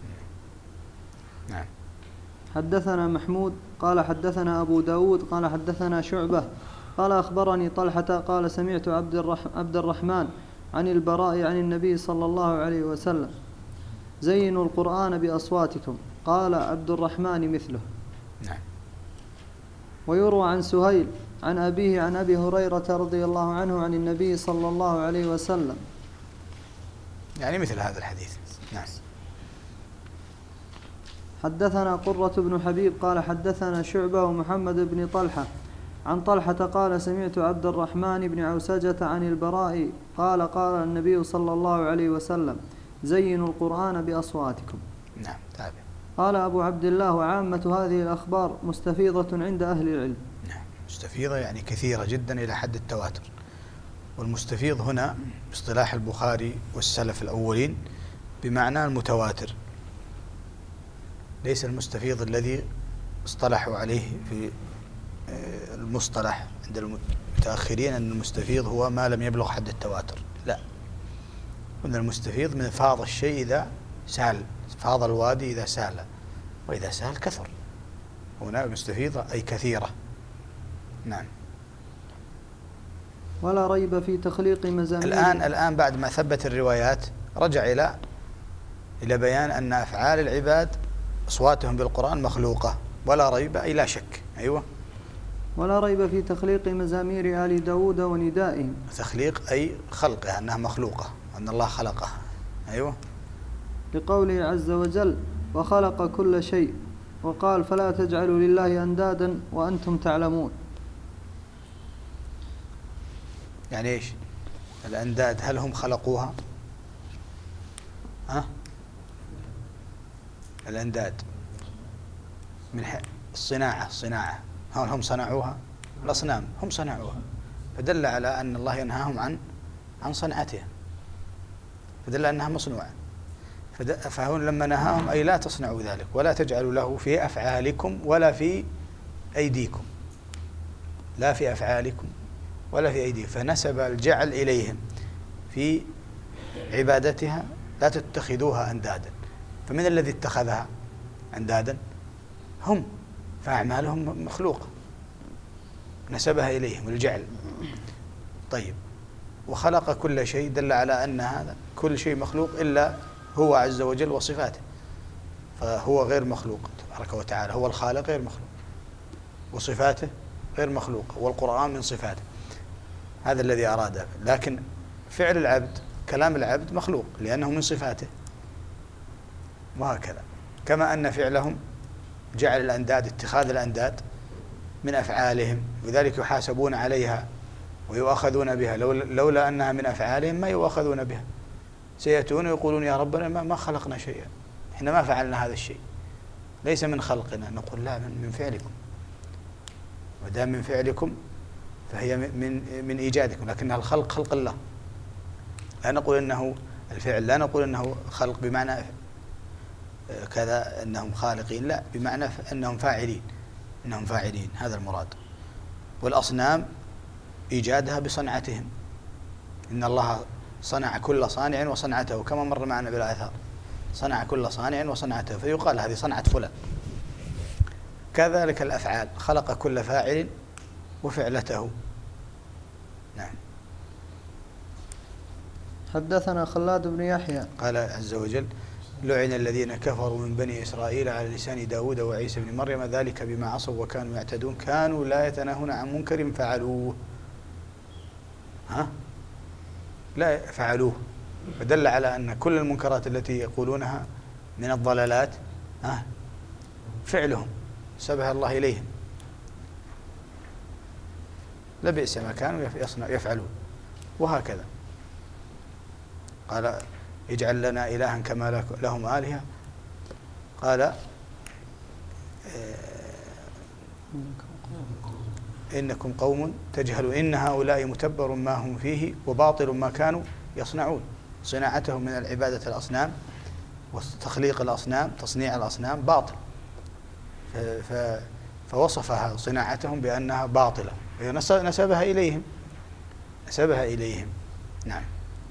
نعم. حدثنا محمود قال حدثنا أبو داود قال حدثنا شعبة قال أخبرني طلحة قال سمعت عبد الرحمن عن البراء عن النبي صلى الله عليه وسلم زينوا القرآن بأصواتكم. قال عبد الرحمن مثله. نعم. ويروى عن سهيل عن أبيه عن أبي هريرة رضي الله عنه عن النبي صلى الله عليه وسلم يعني مثل هذا الحديث. نعم. حدثنا قرة بن حبيب قال حدثنا شعبة ومحمد بن طلحة عن طلحة قال سمعت عبد الرحمن بن عوسجة عن البراء قال قال النبي صلى الله عليه وسلم زينوا القرآن بأصواتكم. نعم. تابع. قال أبو عبد الله: وعامة هذه الأخبار مستفيضة عند أهل العلم. نعم. مستفيضة يعني كثيرة جدا إلى حد التواتر. والمستفيض هنا باصطلاح البخاري والسلف الأولين بمعنى المتواتر، ليس المستفيض الذي اصطلحوا عليه في المصطلح عند المتأخرين أن المستفيض هو ما لم يبلغ حد التواتر. لا، أن المستفيض من فاض الشيء إذا سال، فاض الوادي إذا سال، وإذا سال كثر. هنا مستفيضة أي كثيرة. نعم. ولا ريب في تخليق مزامير. الآن بعد ما ثبت الروايات رجع إلى بيان أن أفعال العباد أصواتهم بالقرآن مخلوقة، ولا ريب أي لا شك. أيوة. ولا ريب في تخليق مزامير آل داود وندائهم. تخليق أي خلقها، أنها مخلوقة، أن الله خلقها. أيوة. لقوله عز وجل: وخلق كل شيء، وقال: فلا تجعلوا لله أندادا وأنتم تعلمون. يعني إيش الأنداد؟ هل هم خلقوها؟ الأنداد من الصناعة هم صنعوها. الأصنام هم صنعوها، فدل على أن الله ينهاهم عن صنعتها، فدل أنها مصنوعة. فهون لما نهاهم أي لا تصنعوا ذلك، ولا تجعلوا له في أفعالكم ولا في أيديكم، لا في أفعالكم ولا في أيديكم، فنسب الجعل إليهم في عبادتها: لا تتخذوها أندادا. فمن الذي اتخذها أندادا؟ هم، فأعمالهم مخلوقة نسبها إليهم الجعل. طيب، وخلق كل شيء دل على أن هذا كل شيء مخلوق إلا هو عز وجل وصفاته، فهو غير مخلوق تبارك وتعالى، هو الخالق غير مخلوق، وصفاته غير مخلوقة، والقرآن من صفاته. هذا الذي أراده. لكن فعل العبد، كلام العبد مخلوق لأنه من صفاته، وهكذا. كما أن فعلهم جعل الأنداد، اتخاذ الأنداد من أفعالهم، وذلك يحاسبون عليها ويؤاخذون بها. لولا أنها من أفعالهم ما يؤاخذون بها، سيأتون ويقولون: يا ربنا ما خلقنا شيئا، إحنا ما فعلنا هذا الشيء، ليس من خلقنا. نقول: لا، من فعلكم، ودام من فعلكم فهي من إيجادكم، لكنها الخلق خلق الله. لا نقول إنه الفعل، لا نقول إنه خلق بمعنى كذا أنهم خالقين، لا، بمعنى أنهم فاعلين، هذا المراد. والأصنام إيجادها بصنعتهم، إن الله صنع كل صانع وصنعته، كما مر معنا بالآثار: صنع كل صانع وصنعته، فيقال هذه صنعة فلان. كذلك الأفعال، خلق كل فاعل وفعلته. نعم. حدثنا خلاد بن يحيى. قال عز وجل: لعن الذين كفروا من بني إسرائيل على لسان داود وعيسى بن مريم ذلك بما عصوا وكانوا يعتدون كانوا لا يتناهون عن منكر فعلوه. لا فعلوه، فدل على أن كل المنكرات التي يقولونها من الضلالات فعلهم سبها الله إليهم، لبئس ما كانوا يفعلون. وهكذا قال: اجعل لنا إلها كما لهم آلهة. قال: إنكم قوم تجهلون إن هؤلاء متبر ما هم فيه وباطل ما كانوا يصنعون. صناعتهم من العبادة الأصنام وتخليق الأصنام، تصنيع الأصنام باطل، فوصفها صناعتهم بأنها باطلة، نسبها إليهم. نعم.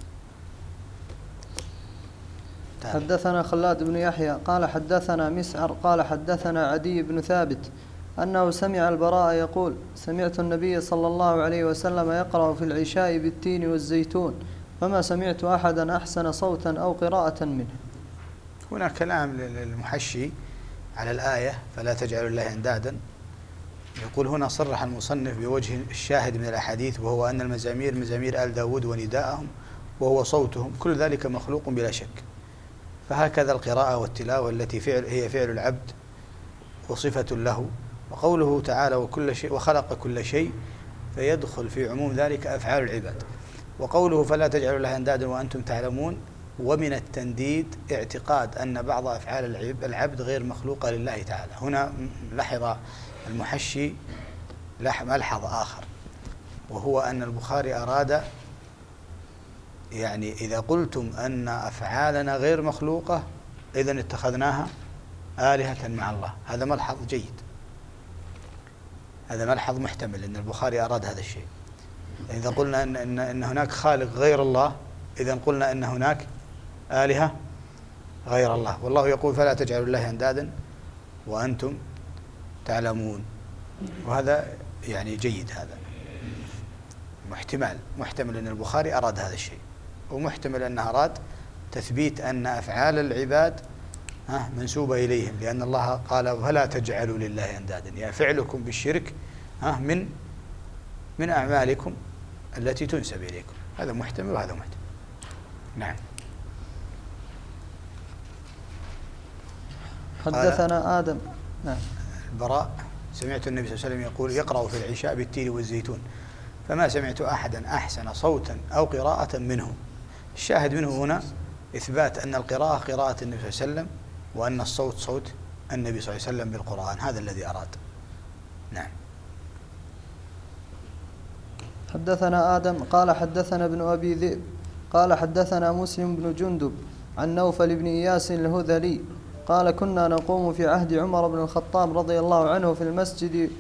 حدثنا خلاد بن يحيى قال حدثنا مسعر قال حدثنا عدي بن ثابت أنه سمع البراء يقول: سمعت النبي صلى الله عليه وسلم يقرأ في العشاء بالتين والزيتون فما سمعت أحدا أحسن صوتا أو قراءة منه. هنا كلام للمحشي على الآية: فلا تجعلوا الله أندادا. يقول هنا: صرح المصنف بوجه الشاهد من الأحاديث، وهو أن المزامير مزامير آل داود ونداءهم وهو صوتهم، كل ذلك مخلوق بلا شك. فهكذا القراءة والتلاوة التي هي فعل العبد وصفة له. وقوله تعالى: وكل شيء وخلق كل شيء، فيدخل في عموم ذلك أفعال العباد. وقوله: فلا تجعلوا الله أندادا وأنتم تعلمون، ومن التنديد اعتقاد أن بعض أفعال العبد غير مخلوقة لله تعالى. هنا لاحظ المحشي ملحظ آخر، وهو أن البخاري أراد يعني إذا قلتم أن أفعالنا غير مخلوقة إذن اتخذناها آلهة مع الله. هذا ملحظ جيد، هذا ملحظ محتمل أن البخاري أراد هذا الشيء. إذا قلنا أن هناك خالق غير الله إذن قلنا أن هناك آلهة غير الله. والله يقول: فلا تجعلوا الله أندادا وأنتم تعلمون. وهذا يعني جيد، هذا محتمل أن البخاري أراد هذا الشيء، ومحتمل أنه أراد تثبيت أن أفعال العباد منسوبة إليهم، لأن الله قال: فلا تجعلوا لله أندادا، يعني فعلكم بالشرك من أعمالكم التي تنسب إليكم. هذا محتمل وهذا محتمل. نعم. حدثنا آدم. نعم. البراء: سمعت النبي صلى الله عليه وسلم يقول: يقرأ في العشاء بالتين والزيتون فما سمعت أحدا أحسن صوتا أو قراءة منه. الشاهد منه هنا إثبات أن القراءة قراءة النبي صلى الله عليه وسلم، وأن الصوت صوت النبي صلى الله عليه وسلم بالقرآن. هذا الذي أراد. نعم. حدثنا آدم قال حدثنا ابن أبي ذئب قال حدثنا مسلم بن جندب عن نوفل بن إياس الهذلي قال: كنا نقوم في عهد عمر بن الخطاب رضي الله عنه في المسجد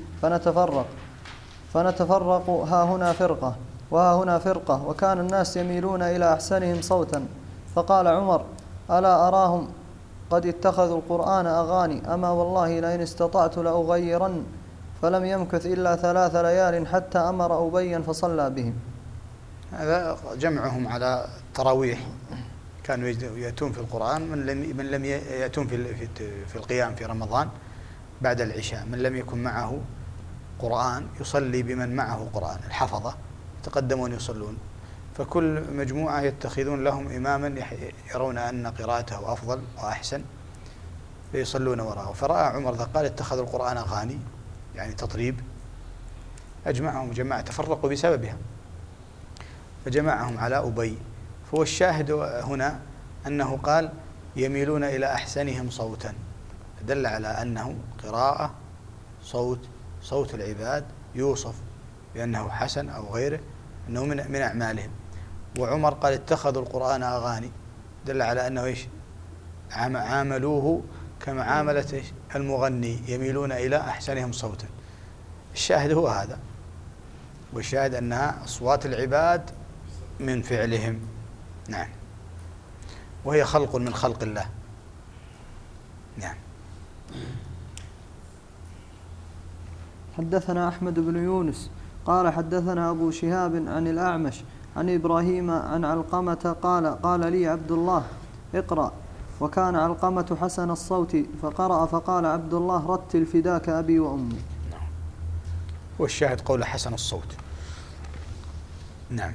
فنتفرق ها هنا فرقة وها هنا فرقة، وكان الناس يميلون إلى أحسنهم صوتا. فقال عمر: ألا أراهم قد اتخذوا القرآن أغاني، أما والله لئن استطعت لأغيرن. فلم يمكث إلا 3 ليال حتى أمر أبيا فصلى بهم. هذا جمعهم على التراويح، كانوا يأتون في القرآن من لم يأتون في القيام في رمضان بعد العشاء، من لم يكن معه قرآن يصلي بمن معه قرآن، الحفظة يتقدمون يصلون، فكل مجموعة يتخذون لهم إماما يرون أن قراءته أفضل وأحسن فيصلون وراءه. فرأى عمر ذا قال: اتخذوا القرآن أغاني، يعني تطريب. أجمعهم جماعة تفرقوا بسببها، فجمعهم على أبي. فهو الشاهد هنا أنه قال: يميلون إلى أحسنهم صوتا، دل على أنه قراءة صوت العباد يوصف بأنه حسن أو غيره، أنه من أعمالهم. وعمر قال: اتخذوا القرآن أغاني، دل على أنه عاملوه كمعاملة المغني، يميلون إلى أحسنهم صوتا. الشاهد هو هذا، والشاهد أنها أصوات العباد من فعلهم. نعم. وهي خلق من خلق الله. نعم. حدثنا أحمد بن يونس قال حدثنا أبو شهاب عن الأعمش عن إبراهيم عن علقمة قال لي عبد الله اقرأ، وكان علقمة حسن الصوت فقرأ فقال عبد الله رتل فداك أبي وأمي. والشاهد قول حسن الصوت. نعم.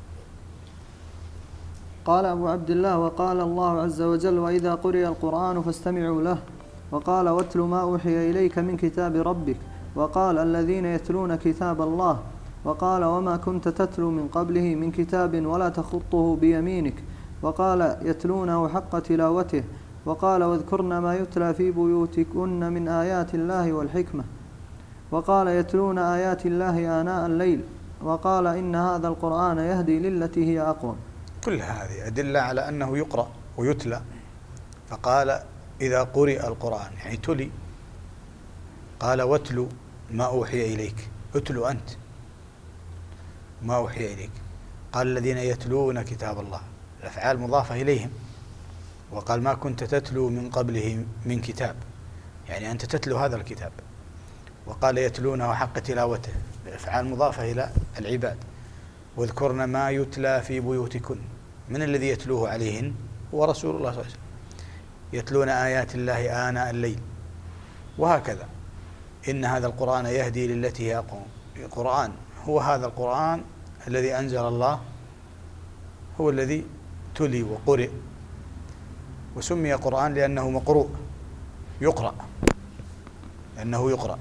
قال أبو عبد الله وقال الله عز وجل وإذا قرئ القرآن فاستمعوا له، وقال واتل ما أوحي إليك من كتاب ربك، وقال الذين يتلون كتاب الله، وقال وما كنت تتلو من قبله من كتاب ولا تخطه بيمينك، وقال يتلونه حق تلاوته، وقال واذكرن ما يتلى في بيوتكن من آيات الله والحكمة، وقال يتلون آيات الله آناء الليل، وقال إن هذا القرآن يهدي للتي هي أقوم. كل هذه أدلة على أنه يقرأ ويتلى. فقال إذا قرئ القرآن يعني تلي. قال واتلو ما أوحي إليك، اتلو أنت ما أوحي إليك. قال الذين يتلون كتاب الله، الأفعال مضافة إليهم. وقال ما كنت تتلو من قبله من كتاب، يعني أنت تتلو هذا الكتاب. وقال يتلونه حق تلاوته، الأفعال مضافة إلى العباد. واذكرن ما يتلى في بيوتكن، من الذي يتلوه عليهن؟ هو رسول الله صلى الله عليه وسلم. يتلون آيات الله آناء الليل. وهكذا إن هذا القرآن يهدي للتي هي أقوم. القرآن هو هذا القرآن الذي أنزل الله، هو الذي تلي وقرئ، وسمي قرآن لأنه مقروء، يقرأ، لأنه يقرأ.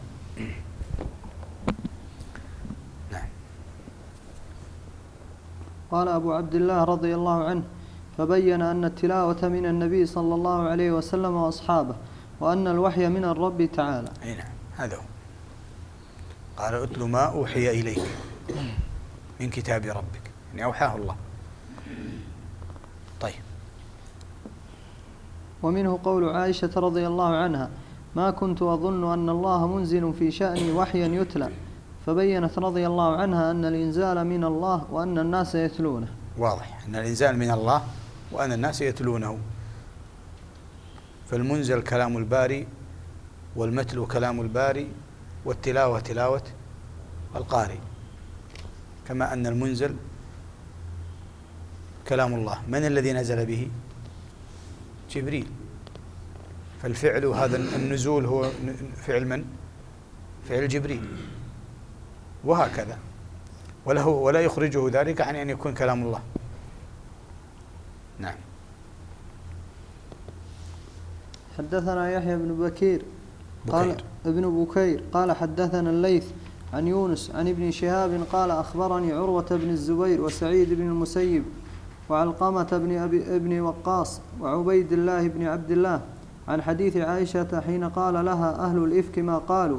نعم. قال أبو عبد الله رضي الله عنه فبين أن التلاوة من النبي صلى الله عليه وسلم وأصحابه، وأن الوحي من الرب تعالى. أي نعم، هذا هو. قال اتل ما أوحي إليك من كتاب ربك، يعني أوحاه الله. طيب. ومنه قول عائشة رضي الله عنها ما كنت أظن أن الله منزل في شأني وحيا يتلى، فبينت رضي الله عنها أن الإنزال من الله وأن الناس يتلونه. واضح أن الإنزال من الله وأن الناس يتلونه. فالمنزل كلام الباري، والمتلو كلام الباري، والتلاوة تلاوة القارئ. كما أن المنزل كلام الله. من الذي نزل به؟ جبريل. فالفعل هذا النزول هو فعل من؟ فعل جبريل. وهكذا، ولا يخرجه ذلك عن أن يكون كلام الله. نعم. حدثنا يحيى بن بكير قال ابن بكير قال حدثنا الليث عن يونس عن ابن شهاب قال أخبرني عروة بن الزبير وسعيد بن المسيب وعلقمة ابن وقاص وعبيد الله بن عبد الله عن حديث عائشة حين قال لها أهل الإفك ما قالوا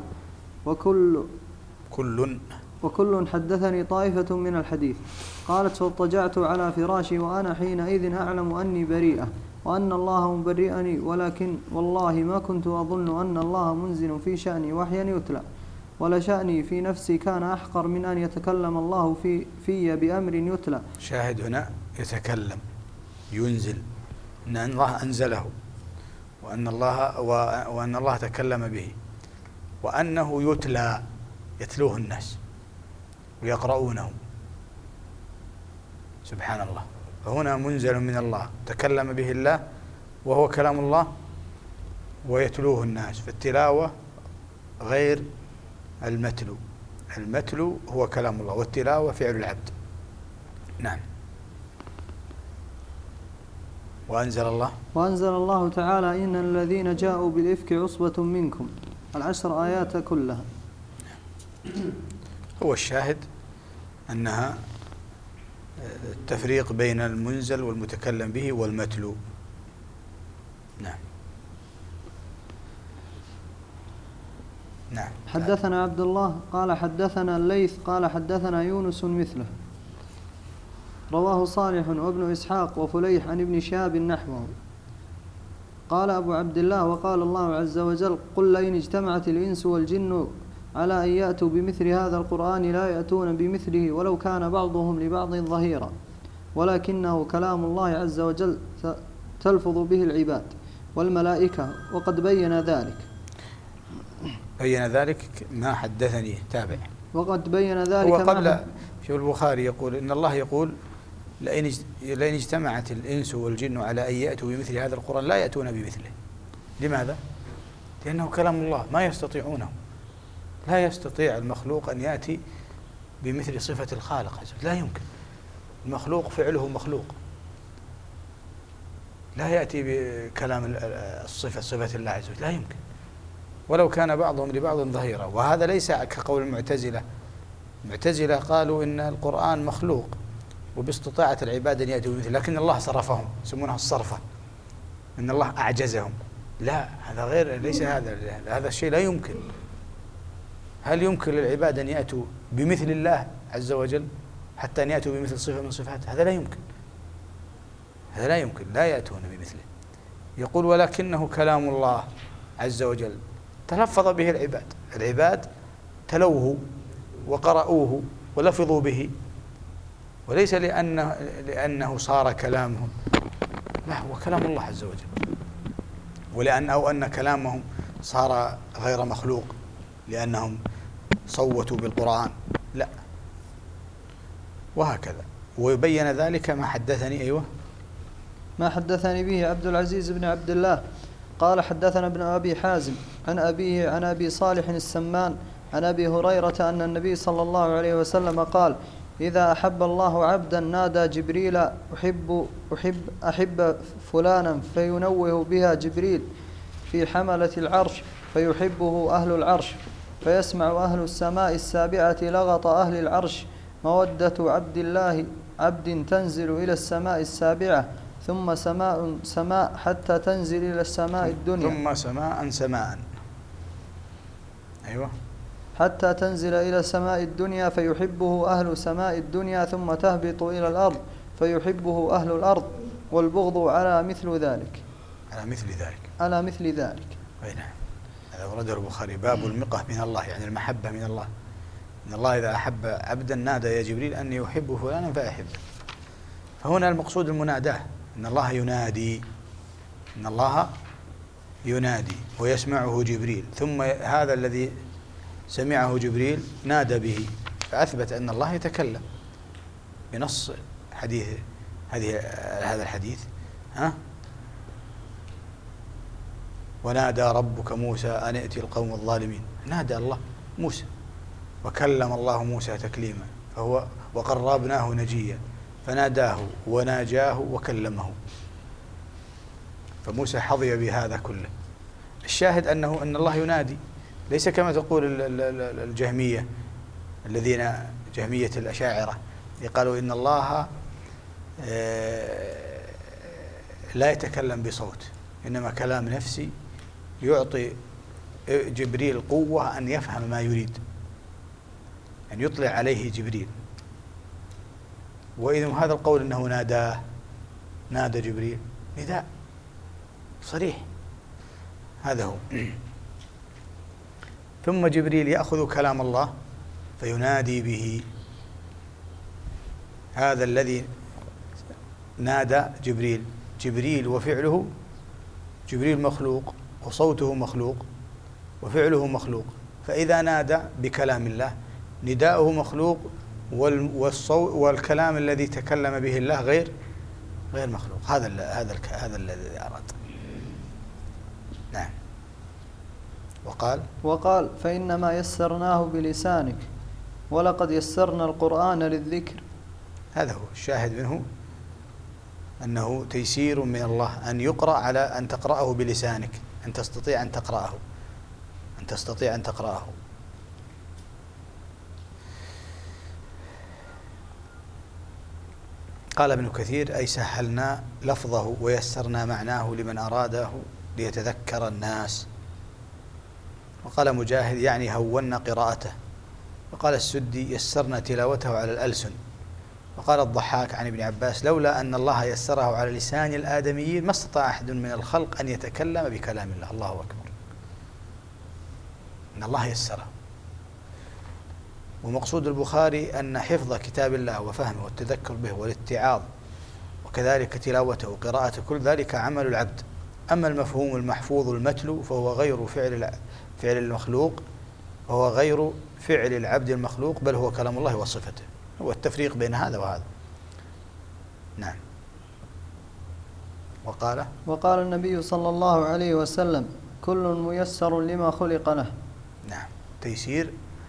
وكل حدثني طائفة من الحديث. قالت فاضطجعت على فراشي وأنا حينئذ أعلم أني بريئة وأن الله مبرئني، ولكن والله ما كنت أظن أن الله منزل في شأني وحيا يتلى، ولشأني في نفسي كان أحقر من أن يتكلم الله في بأمر يتلى. شاهد هنا يتكلم، ينزل، أن الله أنزله، وأن الله تكلم به، وأنه يتلى، يتلوه الناس ويقرؤونه. سبحان الله. فهنا منزل من الله تكلم به الله وهو كلام الله ويتلوه الناس. فالتلاوة غير المتلو. المتلو هو كلام الله، والتلاوة فعل العبد. نعم. وأنزل الله تعالى إن الذين جاءوا بالإفك عصبة منكم، 10 آيات كلها. هو الشاهد أنها التفريق بين المنزل والمتكلم به والمتلو. نعم. نعم. حدثنا عبد الله قال حدثنا الليث قال حدثنا يونس مثله، رواه صالح وابن إسحاق وفليح عن ابن شهاب نحوه. قال أبو عبد الله وقال الله عز وجل قل لئن اجتمعت الإنس والجن على أن يأتوا بمثل هذا القرآن لا يأتون بمثله ولو كان بعضهم لبعض ظهيرا، ولكنه كلام الله عز وجل تلفظ به العباد والملائكة، وقد بين ذلك ما حدثني تابع. وقد بين ذلك هو قبل في البخاري يقول إن الله يقول لئن اجتمعت الإنس والجن على أن يأتوا بمثل هذا القرآن لا يأتون بمثله. لماذا؟ لأنه كلام الله، ما يستطيعونه. لا يستطيع المخلوق أن يأتي بمثل صفة الخالق، لا يمكن. المخلوق فعله مخلوق، لا يأتي بكلام صفة الله عز وجل، لا يمكن، ولو كان بعضهم لبعض ظهيرا. وهذا ليس كقول المعتزلة. المعتزلة قالوا إن القرآن مخلوق وباستطاعة العباد أن يأتوا بمثله، لكن الله صرفهم، يسمونها الصرفة، إن الله أعجزهم. لا، هذا غير، ليس هذا الشيء لا يمكن. هل يمكن للعباد أن يأتوا بمثل الله عز وجل حتى أن يأتوا بمثل صفة من صفاته؟ هذا لا يمكن، هذا لا يمكن، لا يأتون بمثله. يقول ولكنه كلام الله عز وجل تلفظ به العباد تلوه وقرأوه ولفظوا به، وليس لأنه صار كلامهم، لا، هو كلام الله عز وجل. أو أن كلامهم صار غير مخلوق لأنهم صوتوا بالقرآن، لا، وهكذا. ويبين ذلك ما حدثني ما حدثني به عبد العزيز بن عبد الله قال حدثنا ابن أبي حازم عن أبيه عن أبي صالح السمان عن أبي هريرة أن النبي صلى الله عليه وسلم قال إذا أحب الله عبدا نادى جبريل أحب فلانا فينوه بها جبريل في حملة العرش فيحبه أهل العرش، فيسمع أهل السماء السابعة لغط أهل العرش مودة عبد تنزل إلى السماء السابعة ثم سماء حتى تنزل إلى السماء الدنيا، ثم سماء حتى تنزل إلى سماء الدنيا فيحبه أهل سماء الدنيا ثم تهبط إلى الأرض فيحبه أهل الأرض، والبغض على مثل ذلك. أي نعم. هذا ورده البخاري باب المقة من الله، يعني المحبة من الله. إن الله إذا أحب عبدا نادى يا جبريل أني يحب فلانا فأحبه. فهنا المقصود المناداة، إن الله ينادي ويسمعه جبريل، ثم هذا الذي سمعه جبريل نادى به، فأثبت أن الله يتكلم بنص هذا الحديث. ونادى ربك موسى أن ائت القوم الظالمين، نادى الله موسى، وكلم الله موسى تكليما، وقربناه نجيا، فناداه وناجاه وكلمه، فموسى حظي بهذا كله. الشاهد أن الله ينادي، ليس كما تقول الجهمية جهمية الأشاعرة قالوا إن الله لا يتكلم بصوت، إنما كلام نفسي يعطي جبريل قوة أن يفهم ما يريد، أن يطلع عليه جبريل. وإذا هذا القول أنه نادى جبريل نداء صريح، هذا هو. ثم جبريل يأخذ كلام الله فينادي به، هذا الذي نادى جبريل وفعله، جبريل مخلوق وصوته مخلوق وفعله مخلوق، فإذا نادى بكلام الله نداؤه مخلوق، والكلام الذي تكلم به الله غير مخلوق. هذا الذي أراد. نعم. وقال فإنما يسرناه بلسانك ولقد يسرنا القرآن للذكر. هذا هو الشاهد منه، أنه تيسير من الله أن يقرأ على أن تقرأه بلسانك، أن تستطيع أن تقرأه. قال ابن كثير أي سهلنا لفظه ويسرنا معناه لمن أراده ليتذكر الناس. وقال مجاهد يعني هونا قراءته. وقال السدي يسرنا تلاوته على الألسن. وقال الضحاك عن ابن عباس لولا أن الله يسره على لسان الآدميين ما استطاع أحد من الخلق أن يتكلم بكلام الله. الله أكبر، أن الله يسره. ومقصود البخاري أن حفظ كتاب الله وفهمه والتذكر به والاتعاظ وكذلك تلاوته وقراءته كل ذلك عمل العبد. أما المفهوم المحفوظ المتلو فهو غير فعل المخلوق، وهو غير فعل العبد المخلوق، بل هو كلام الله وصفته. هو التفريق بين هذا وهذا. نعم. وقال النبي صلى الله عليه وسلم: كل ميسر لما خلق له. نعم. تيسير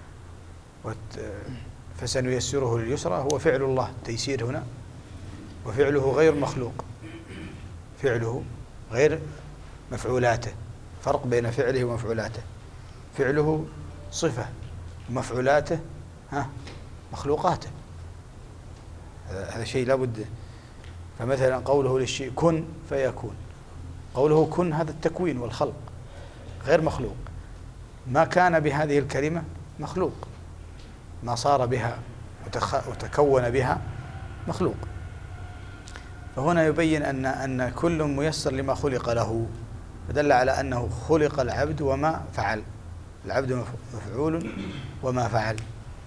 فسنيسره لليسرى هو فعل الله، تيسير هنا، وفعله غير مخلوق، فعله غير مفعولاته، فرق بين فعله ومفعولاته. فعله صفة، ومفعولاته مخلوقاته. هذا شيء لابد. فمثلا قوله للشيء كن فيكون، قوله كن هذا التكوين والخلق غير مخلوق. ما كان بهذه الكلمة مخلوق، ما صار بها وتكون بها مخلوق. فهنا يبين أن كل ميسر لما خلق له، فدل على أنه خلق العبد وما فعل. العبد مفعول وما فعل.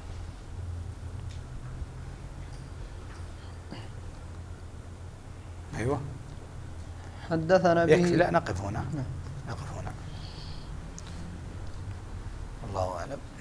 أيوة. حدثنا به. لا نقف هنا، نقف هنا. الله أعلم.